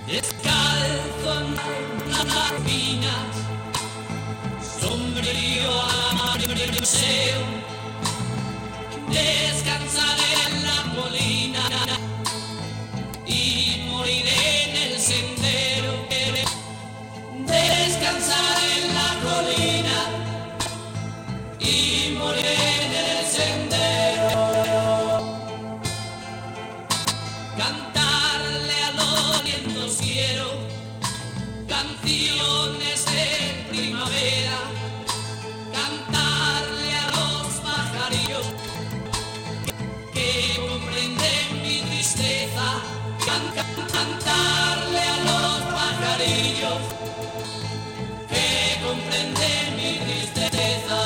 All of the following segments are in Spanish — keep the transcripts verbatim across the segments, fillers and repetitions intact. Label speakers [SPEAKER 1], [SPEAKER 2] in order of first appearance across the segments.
[SPEAKER 1] Descalzo en las finas, sombrío a el museo, descansaré en la colina y moriré en el sendero. Descansaré en la colina y moriré en el sendero. Cantarle a los vientos quiero canciones de primavera, cantarle a los pajarillos que comprenden mi tristeza, can can cantarle a los pajarillos que comprenden mi tristeza.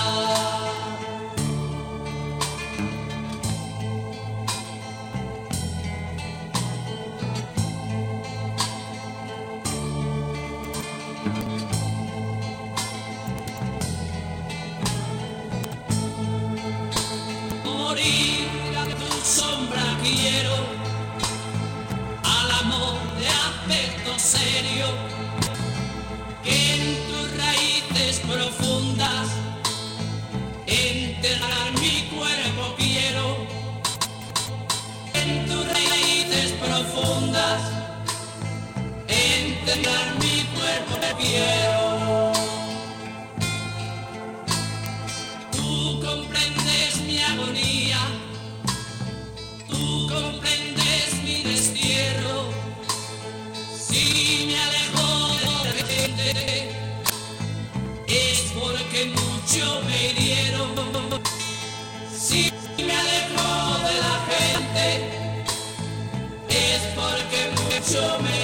[SPEAKER 1] Morir a tu sombra quiero, al amor de afecto serio, que en tus raíces profundas enterrar mi cuerpo quiero, en tus raíces profundas enterrar mi cuerpo quiero. Tú comprendes mi agonía, tú comprendes mi destierro. Si me alejo de la gente es porque mucho me hirieron. Si me alejo de la gente es porque mucho me